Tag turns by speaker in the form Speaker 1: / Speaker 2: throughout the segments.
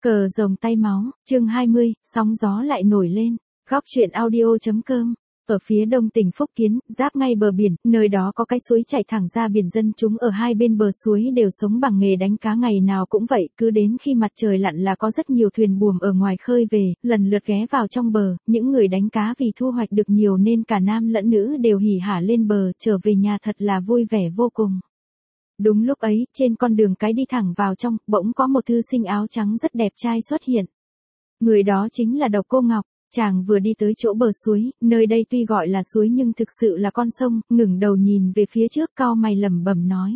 Speaker 1: Cờ rồng tay máu, chương 20, sóng gió lại nổi lên. Góc truyện audio.com. Ở phía đông tỉnh Phúc Kiến, giáp ngay bờ biển, nơi đó có cái suối chảy thẳng ra biển, dân chúng ở hai bên bờ suối đều sống bằng nghề đánh cá, ngày nào cũng vậy, cứ đến khi mặt trời lặn là có rất nhiều thuyền buồm ở ngoài khơi về, lần lượt ghé vào trong bờ, những người đánh cá vì thu hoạch được nhiều nên cả nam lẫn nữ đều hỉ hả lên bờ, trở về nhà thật là vui vẻ vô cùng. Đúng lúc ấy, trên con đường cái đi thẳng vào trong, bỗng có một thư sinh áo trắng rất đẹp trai xuất hiện. Người đó chính là Độc Cô Ngọc. Chàng vừa đi tới chỗ bờ suối, nơi đây tuy gọi là suối nhưng thực sự là con sông, ngẩng đầu nhìn về phía trước, cau mày lẩm bẩm nói: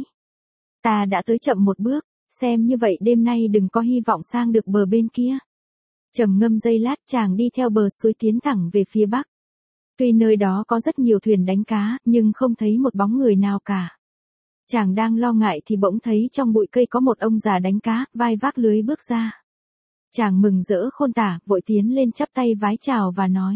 Speaker 1: ta đã tới chậm một bước, xem như vậy đêm nay đừng có hy vọng sang được bờ bên kia. Trầm ngâm giây lát, chàng đi theo bờ suối tiến thẳng về phía bắc. Tuy nơi đó có rất nhiều thuyền đánh cá, nhưng không thấy một bóng người nào cả. Chàng đang lo ngại thì bỗng thấy trong bụi cây có một ông già đánh cá, vai vác lưới bước ra. Chàng mừng rỡ khôn tả, vội tiến lên chắp tay vái chào và nói: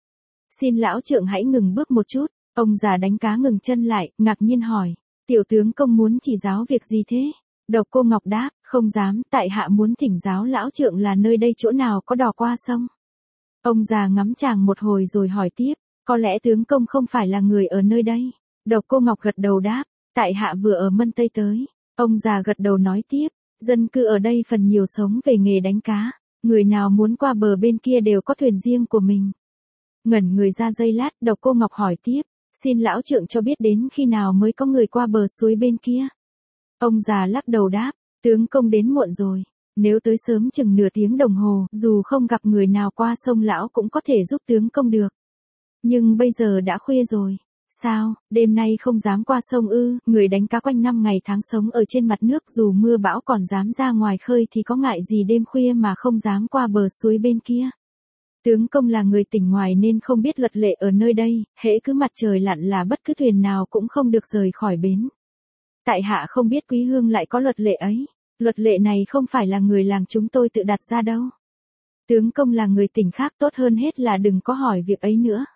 Speaker 1: xin lão trượng hãy ngừng bước một chút. Ông già đánh cá ngừng chân lại, ngạc nhiên hỏi: tiểu tướng công muốn chỉ giáo việc gì thế? Độc Cô Ngọc đáp: không dám, tại hạ muốn thỉnh giáo lão trượng là nơi đây chỗ nào có đò qua sông. Ông già ngắm chàng một hồi rồi hỏi tiếp: có lẽ tướng công không phải là người ở nơi đây? Độc Cô Ngọc gật đầu đáp: tại hạ vừa ở Mân Tây tới. Ông già gật đầu nói tiếp: dân cư ở đây phần nhiều sống về nghề đánh cá, người nào muốn qua bờ bên kia đều có thuyền riêng của mình. Ngẩn người ra giây lát, Độc Cô Ngọc hỏi tiếp: xin lão trượng cho biết đến khi nào mới có người qua bờ suối bên kia? Ông già lắc đầu đáp: tướng công đến muộn rồi, nếu tới sớm chừng nửa tiếng đồng hồ, dù không gặp người nào qua sông lão cũng có thể giúp tướng công được. Nhưng bây giờ đã khuya rồi. Sao, đêm nay không dám qua sông ư? Người đánh cá quanh năm ngày tháng sống ở trên mặt nước, dù mưa bão còn dám ra ngoài khơi thì có ngại gì đêm khuya mà không dám qua bờ suối bên kia. Tướng công là người tỉnh ngoài nên không biết luật lệ ở nơi đây, hễ cứ mặt trời lặn là bất cứ thuyền nào cũng không được rời khỏi bến. Tại hạ không biết quý hương lại có luật lệ ấy. Luật lệ này không phải là người làng chúng tôi tự đặt ra đâu. Tướng công là người tỉnh khác, tốt hơn hết là đừng có hỏi việc ấy nữa.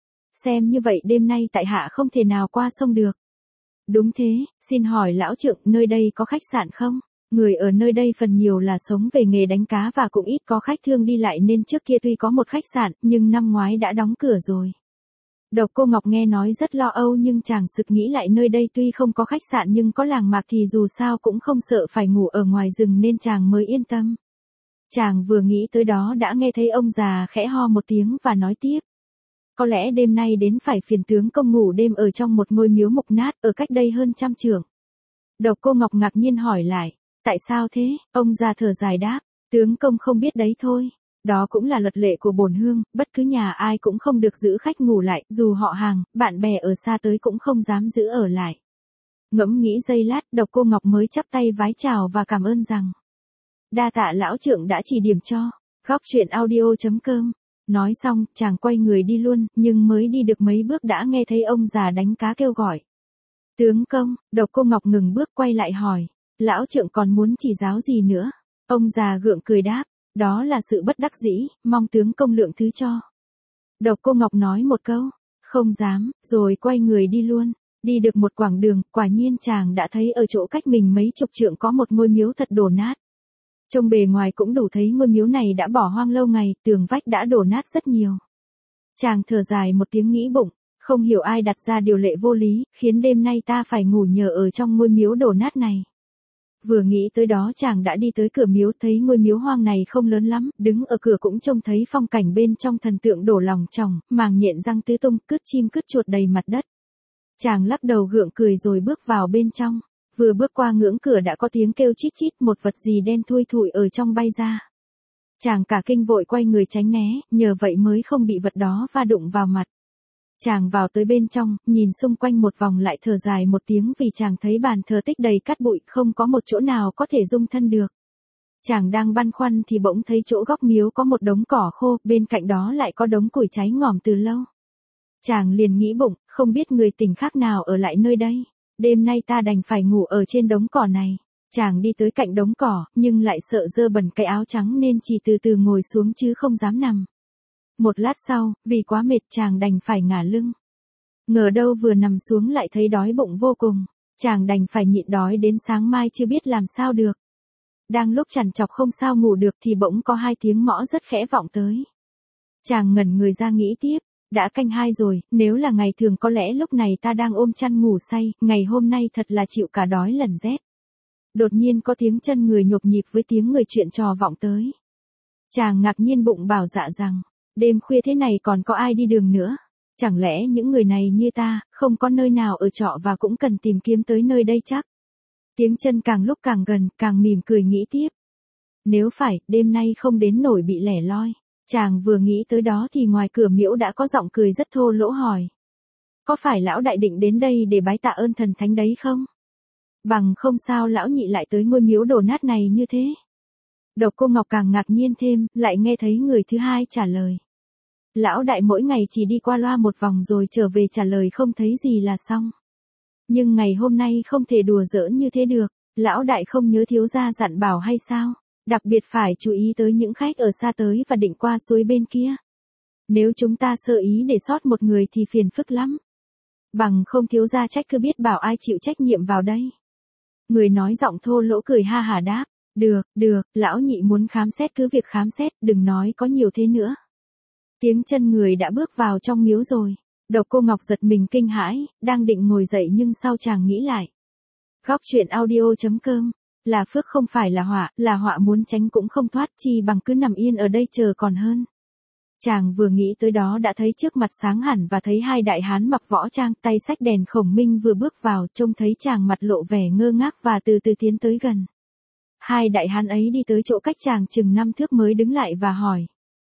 Speaker 1: Xem như vậy đêm nay tại hạ không thể nào qua sông được. Đúng thế, xin hỏi lão trượng, nơi đây có khách sạn không? Người ở nơi đây phần nhiều là sống về nghề đánh cá và cũng ít có khách thương đi lại, nên trước kia tuy có một khách sạn, nhưng năm ngoái đã đóng cửa rồi. Độc Cô Ngọc nghe nói rất lo âu, nhưng chàng sực nghĩ lại nơi đây tuy không có khách sạn nhưng có làng mạc thì dù sao cũng không sợ phải ngủ ở ngoài rừng, nên chàng mới yên tâm. Chàng vừa nghĩ tới đó đã nghe thấy ông già khẽ ho một tiếng và nói tiếp: có lẽ đêm nay đến phải phiền tướng công ngủ đêm ở trong một ngôi miếu mục nát ở cách đây hơn 100 trượng. Độc Cô Ngọc ngạc nhiên hỏi lại: tại sao thế? Ông già thở dài đáp: tướng công không biết đấy thôi. Đó cũng là luật lệ của bổn hương, bất cứ nhà ai cũng không được giữ khách ngủ lại, dù họ hàng, bạn bè ở xa tới cũng không dám giữ ở lại. Ngẫm nghĩ giây lát, Độc Cô Ngọc mới chắp tay vái chào và cảm ơn rằng: đa tạ lão trượng đã chỉ điểm cho. Góc truyện audio.com. Nói xong, chàng quay người đi luôn, nhưng mới đi được mấy bước đã nghe thấy ông già đánh cá kêu gọi: tướng công. Độc Cô Ngọc ngừng bước quay lại hỏi: lão trượng còn muốn chỉ giáo gì nữa? Ông già gượng cười đáp: đó là sự bất đắc dĩ, mong tướng công lượng thứ cho. Độc Cô Ngọc nói một câu: không dám, rồi quay người đi luôn. Đi được một quãng đường, quả nhiên chàng đã thấy ở chỗ cách mình mấy chục trượng có một ngôi miếu thật đổ nát. Trông bề ngoài cũng đủ thấy ngôi miếu này đã bỏ hoang lâu ngày, tường vách đã đổ nát rất nhiều. Chàng thở dài một tiếng nghĩ bụng: không hiểu ai đặt ra điều lệ vô lý, khiến đêm nay ta phải ngủ nhờ ở trong ngôi miếu đổ nát này. Vừa nghĩ tới đó chàng đã đi tới cửa miếu, thấy ngôi miếu hoang này không lớn lắm, đứng ở cửa cũng trông thấy phong cảnh bên trong thần tượng đổ lòng tròng, màng nhện răng tứ tung, cứt chim cứt chuột đầy mặt đất. Chàng lắc đầu gượng cười rồi bước vào bên trong. Vừa bước qua ngưỡng cửa đã có tiếng kêu chít chít, một vật gì đen thui thủi ở trong bay ra. Chàng cả kinh vội quay người tránh né, nhờ vậy mới không bị vật đó va đụng vào mặt. Chàng vào tới bên trong, nhìn xung quanh một vòng lại thở dài một tiếng vì chàng thấy bàn thờ tích đầy cát bụi, không có một chỗ nào có thể dung thân được. Chàng đang băn khoăn thì bỗng thấy chỗ góc miếu có một đống cỏ khô, bên cạnh đó lại có đống củi cháy ngòm từ lâu. Chàng liền nghĩ bụng, không biết người tỉnh khác nào ở lại nơi đây. Đêm nay ta đành phải ngủ ở trên đống cỏ này. Chàng đi tới cạnh đống cỏ, nhưng lại sợ dơ bẩn cái áo trắng nên chỉ từ từ ngồi xuống chứ không dám nằm. Một lát sau, vì quá mệt chàng đành phải ngả lưng. Ngờ đâu vừa nằm xuống lại thấy đói bụng vô cùng. Chàng đành phải nhịn đói đến sáng mai chưa biết làm sao được. Đang lúc trằn trọc không sao ngủ được thì bỗng có hai tiếng mõ rất khẽ vọng tới. Chàng ngẩn người ra nghĩ tiếp, đã canh 2 rồi, nếu là ngày thường có lẽ lúc này ta đang ôm chăn ngủ say, ngày hôm nay thật là chịu cả đói lần rét. Đột nhiên có tiếng chân người nhộp nhịp với tiếng người chuyện trò vọng tới. Chàng ngạc nhiên bụng bảo dạ rằng, đêm khuya thế này còn có ai đi đường nữa? Chẳng lẽ những người này như ta, không có nơi nào ở trọ và cũng cần tìm kiếm tới nơi đây chắc? Tiếng chân càng lúc càng gần, càng mỉm cười nghĩ tiếp. Nếu phải, đêm nay không đến nổi bị lẻ loi. Chàng vừa nghĩ tới đó thì ngoài cửa miễu đã có giọng cười rất thô lỗ hỏi. Có phải lão đại định đến đây để bái tạ ơn thần thánh đấy không? Bằng không sao lão nhị lại tới ngôi miếu đổ nát này như thế? Độc Cô Ngọc càng ngạc nhiên thêm, lại nghe thấy người thứ hai trả lời. Lão đại mỗi ngày chỉ đi qua loa một vòng rồi trở về trả lời không thấy gì là xong. Nhưng ngày hôm nay không thể đùa giỡn như thế được, lão đại không nhớ thiếu gia dặn bảo hay sao? Đặc biệt phải chú ý tới những khách ở xa tới và định qua suối bên kia. Nếu chúng ta sơ ý để sót một người thì phiền phức lắm. Bằng không thiếu gia trách cứ biết bảo ai chịu trách nhiệm vào đây. Người nói giọng thô lỗ cười ha hả đáp. Được, lão nhị muốn khám xét cứ việc khám xét, đừng nói có nhiều thế nữa. Tiếng chân người đã bước vào trong miếu rồi. Độc Cô Ngọc giật mình kinh hãi, đang định ngồi dậy nhưng sau chàng nghĩ lại. Góc truyện audio.com, là phước không phải là họa muốn tránh cũng không thoát, chi bằng cứ nằm yên ở đây chờ còn hơn. Chàng vừa nghĩ tới đó đã thấy trước mặt sáng hẳn và thấy hai đại hán mặc võ trang, tay xách đèn khổng minh vừa bước vào, trông thấy chàng mặt lộ vẻ ngơ ngác và từ từ tiến tới gần. Hai đại hán ấy đi tới chỗ cách chàng chừng 5 thước mới đứng lại và hỏi.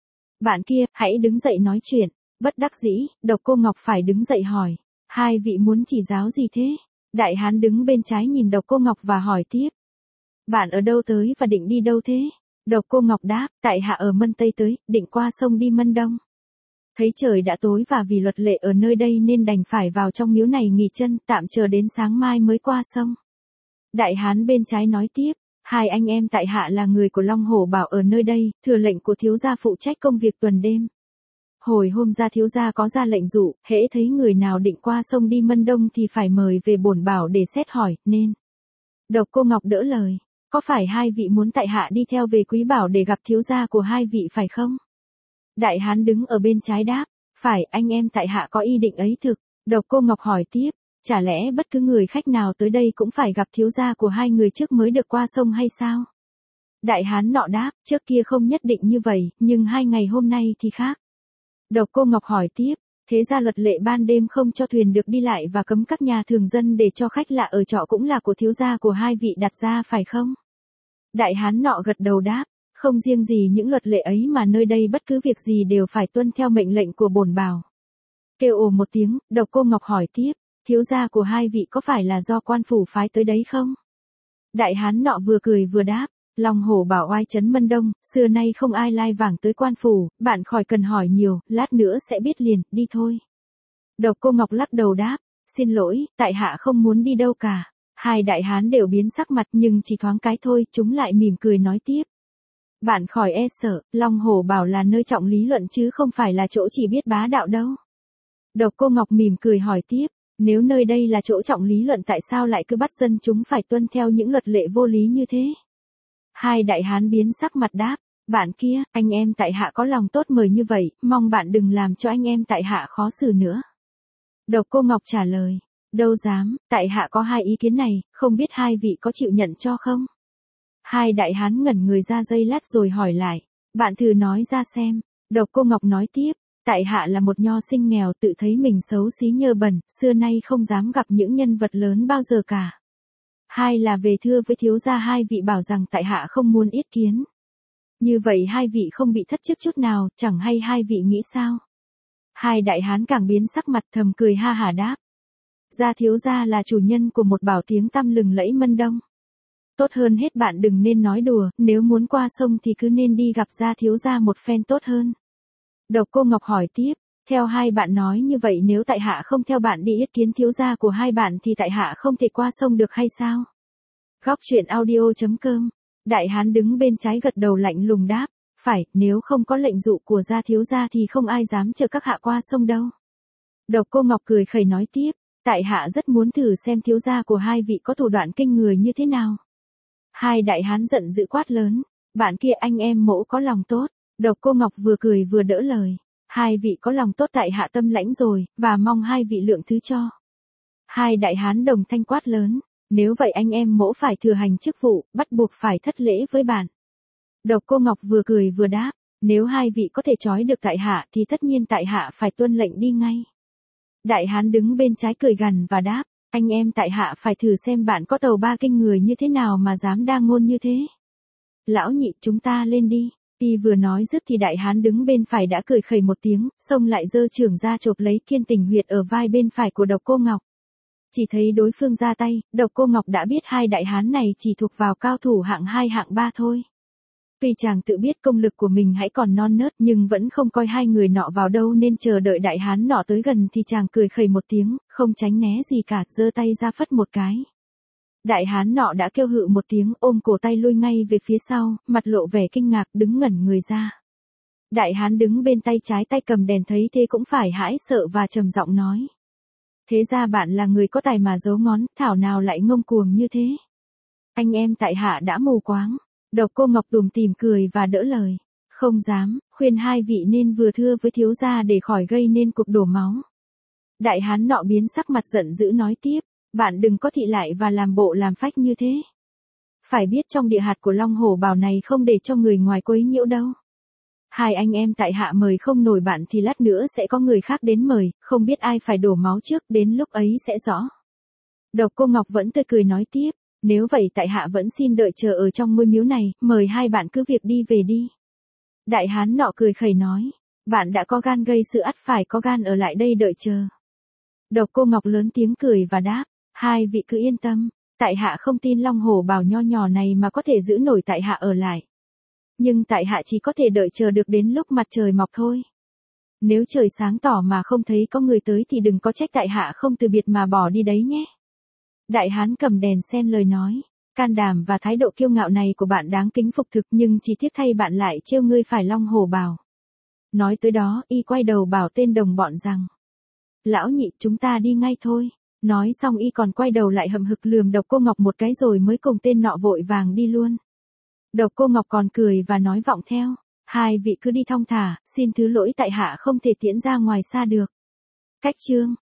Speaker 1: Bạn kia, hãy đứng dậy nói chuyện. Bất đắc dĩ, Độc Cô Ngọc phải đứng dậy hỏi. Hai vị muốn chỉ giáo gì thế? Đại hán đứng bên trái nhìn Độc Cô Ngọc và hỏi tiếp. Bạn ở đâu tới và định đi đâu thế? Độc Cô Ngọc đáp, tại hạ ở Mân Tây tới, định qua sông đi Mân Đông. Thấy trời đã tối và vì luật lệ ở nơi đây nên đành phải vào trong miếu này nghỉ chân, tạm chờ đến sáng mai mới qua sông. Đại hán bên trái nói tiếp, hai anh em tại hạ là người của Long Hổ Bảo ở nơi đây, thừa lệnh của thiếu gia phụ trách công việc tuần đêm. Hồi hôm ra thiếu gia có ra lệnh dụ, hễ thấy người nào định qua sông đi Mân Đông thì phải mời về bổn bảo để xét hỏi, nên. Độc Cô Ngọc đỡ lời, có phải hai vị muốn tại hạ đi theo về Quý Bảo để gặp thiếu gia của hai vị phải không? Đại hán đứng ở bên trái đáp, phải, anh em tại hạ có ý định ấy thực. Độc Cô Ngọc hỏi tiếp, chả lẽ bất cứ người khách nào tới đây cũng phải gặp thiếu gia của hai người trước mới được qua sông hay sao? Đại hán nọ đáp, trước kia không nhất định như vậy, nhưng 2 ngày hôm nay thì khác. Độc Cô Ngọc hỏi tiếp, thế ra luật lệ ban đêm không cho thuyền được đi lại và cấm các nhà thường dân để cho khách lạ ở trọ cũng là của thiếu gia của hai vị đặt ra phải không? Đại hán nọ gật đầu đáp, không riêng gì những luật lệ ấy mà nơi đây bất cứ việc gì đều phải tuân theo mệnh lệnh của bổn bảo. Kêu ồ một tiếng, Độc Cô Ngọc hỏi tiếp, thiếu gia của hai vị có phải là do quan phủ phái tới đấy không? Đại hán nọ vừa cười vừa đáp, Long Hổ Bảo oai trấn Mân Đông, xưa nay không ai lai vảng tới quan phủ, bạn khỏi cần hỏi nhiều, lát nữa sẽ biết liền, đi thôi. Độc Cô Ngọc lắc đầu đáp, xin lỗi, tại hạ không muốn đi đâu cả. Hai đại hán đều biến sắc mặt nhưng chỉ thoáng cái thôi, chúng lại mỉm cười nói tiếp. Bạn khỏi e sợ, Long Hổ Bảo là nơi trọng lý luận chứ không phải là chỗ chỉ biết bá đạo đâu. Độc Cô Ngọc mỉm cười hỏi tiếp, nếu nơi đây là chỗ trọng lý luận tại sao lại cứ bắt dân chúng phải tuân theo những luật lệ vô lý như thế? Hai đại hán biến sắc mặt đáp, bạn kia, anh em tại hạ có lòng tốt mời như vậy, mong bạn đừng làm cho anh em tại hạ khó xử nữa. Độc Cô Ngọc trả lời, đâu dám, tại hạ có hai ý kiến này, không biết hai vị có chịu nhận cho không? Hai đại hán ngẩn người ra giây lát rồi hỏi lại, bạn thử nói ra xem. Độc Cô Ngọc nói tiếp, tại hạ là một nho sinh nghèo tự thấy mình xấu xí nhơ bẩn, xưa nay không dám gặp những nhân vật lớn bao giờ cả. Hai là về thưa với thiếu gia hai vị bảo rằng tại hạ không muốn yết kiến. Như vậy hai vị không bị thất chức chút nào, chẳng hay hai vị nghĩ sao? Hai đại hán càng biến sắc mặt thầm cười ha hả đáp. Gia thiếu gia là chủ nhân của một bảo tiếng tăm lừng lẫy Mân Đông. Tốt hơn hết bạn đừng nên nói đùa, nếu muốn qua sông thì cứ nên đi gặp gia thiếu gia một phen tốt hơn. Độc Cô Ngọc hỏi tiếp, theo hai bạn nói như vậy nếu tại hạ không theo bạn đi yết kiến thiếu gia của hai bạn thì tại hạ không thể qua sông được hay sao? Góc truyện audio.com, đại hán đứng bên trái gật đầu lạnh lùng đáp, phải, nếu không có lệnh dụ của gia thiếu gia thì không ai dám chờ các hạ qua sông đâu. Độc Cô Ngọc cười khẩy nói tiếp, tại hạ rất muốn thử xem thiếu gia của hai vị có thủ đoạn kinh người như thế nào. Hai đại hán giận dữ quát lớn. Bạn kia anh em mỗ có lòng tốt. Độc Cô Ngọc vừa cười vừa đỡ lời. Hai vị có lòng tốt tại hạ tâm lãnh rồi, và mong hai vị lượng thứ cho. Hai đại hán đồng thanh quát lớn. Nếu vậy anh em mỗ phải thừa hành chức vụ, bắt buộc phải thất lễ với bạn. Độc Cô Ngọc vừa cười vừa đáp. Nếu hai vị có thể trói được tại hạ thì tất nhiên tại hạ phải tuân lệnh đi ngay. Đại hán đứng bên trái cười gằn và đáp. Anh em tại hạ phải thử xem bạn có tàu ba kinh người như thế nào mà dám đa ngôn như thế. Lão nhị chúng ta lên đi. Y vừa nói dứt thì đại hán đứng bên phải đã cười khẩy một tiếng, xông lại giơ chưởng ra chộp lấy Kiên Tình huyệt ở vai bên phải của Độc Cô Ngọc. Chỉ thấy đối phương ra tay, Độc Cô Ngọc đã biết hai đại hán này chỉ thuộc vào cao thủ hạng 2 hạng 3 thôi. Tuy chàng tự biết công lực của mình hãy còn non nớt nhưng vẫn không coi hai người nọ vào đâu nên chờ đợi đại hán nọ tới gần thì chàng cười khẩy một tiếng, không tránh né gì cả, giơ tay ra phất một cái. Đại hán nọ đã kêu hự một tiếng ôm cổ tay lui ngay về phía sau, mặt lộ vẻ kinh ngạc đứng ngẩn người ra. Đại hán đứng bên tay trái tay cầm đèn thấy thế cũng phải hãi sợ và trầm giọng nói. Thế ra bạn là người có tài mà giấu ngón, thảo nào lại ngông cuồng như thế. Anh em tại hạ đã mù quáng. Độc Cô Ngọc tủm tỉm cười và đỡ lời. Không dám, khuyên hai vị nên vừa thưa với thiếu gia để khỏi gây nên cuộc đổ máu. Đại hán nọ biến sắc mặt giận dữ nói tiếp. Bạn đừng có thị lại và làm bộ làm phách như thế. Phải biết trong địa hạt của Long Hổ Bảo này không để cho người ngoài quấy nhiễu đâu. Hai anh em tại hạ mời không nổi bạn thì lát nữa sẽ có người khác đến mời, không biết ai phải đổ máu trước, đến lúc ấy sẽ rõ. Độc Cô Ngọc vẫn tươi cười nói tiếp. Nếu vậy tại hạ vẫn xin đợi chờ ở trong ngôi miếu này, mời hai bạn cứ việc đi về đi. Đại hán nọ cười khẩy nói. Bạn đã có gan gây sự ắt phải có gan ở lại đây đợi chờ. Độc Cô Ngọc lớn tiếng cười và đáp. Hai vị cứ yên tâm, tại hạ không tin Long Hổ Bảo nho nhỏ này mà có thể giữ nổi tại hạ ở lại. Nhưng tại hạ chỉ có thể đợi chờ được đến lúc mặt trời mọc thôi. Nếu trời sáng tỏ mà không thấy có người tới thì đừng có trách tại hạ không từ biệt mà bỏ đi đấy nhé. Đại hán cầm đèn xen lời nói. Can đảm và thái độ kiêu ngạo này của bạn đáng kính phục thực nhưng chỉ tiếc thay bạn lại trêu ngươi phải Long Hổ Bảo. Nói tới đó y quay đầu bảo tên đồng bọn rằng. Lão nhị chúng ta đi ngay thôi. Nói xong y còn quay đầu lại hậm hực lườm Độc Cô Ngọc một cái rồi mới cùng tên nọ vội vàng đi luôn. Độc Cô Ngọc còn cười và nói vọng theo. Hai vị cứ đi thong thả, xin thứ lỗi tại hạ không thể tiễn ra ngoài xa được. Cách chương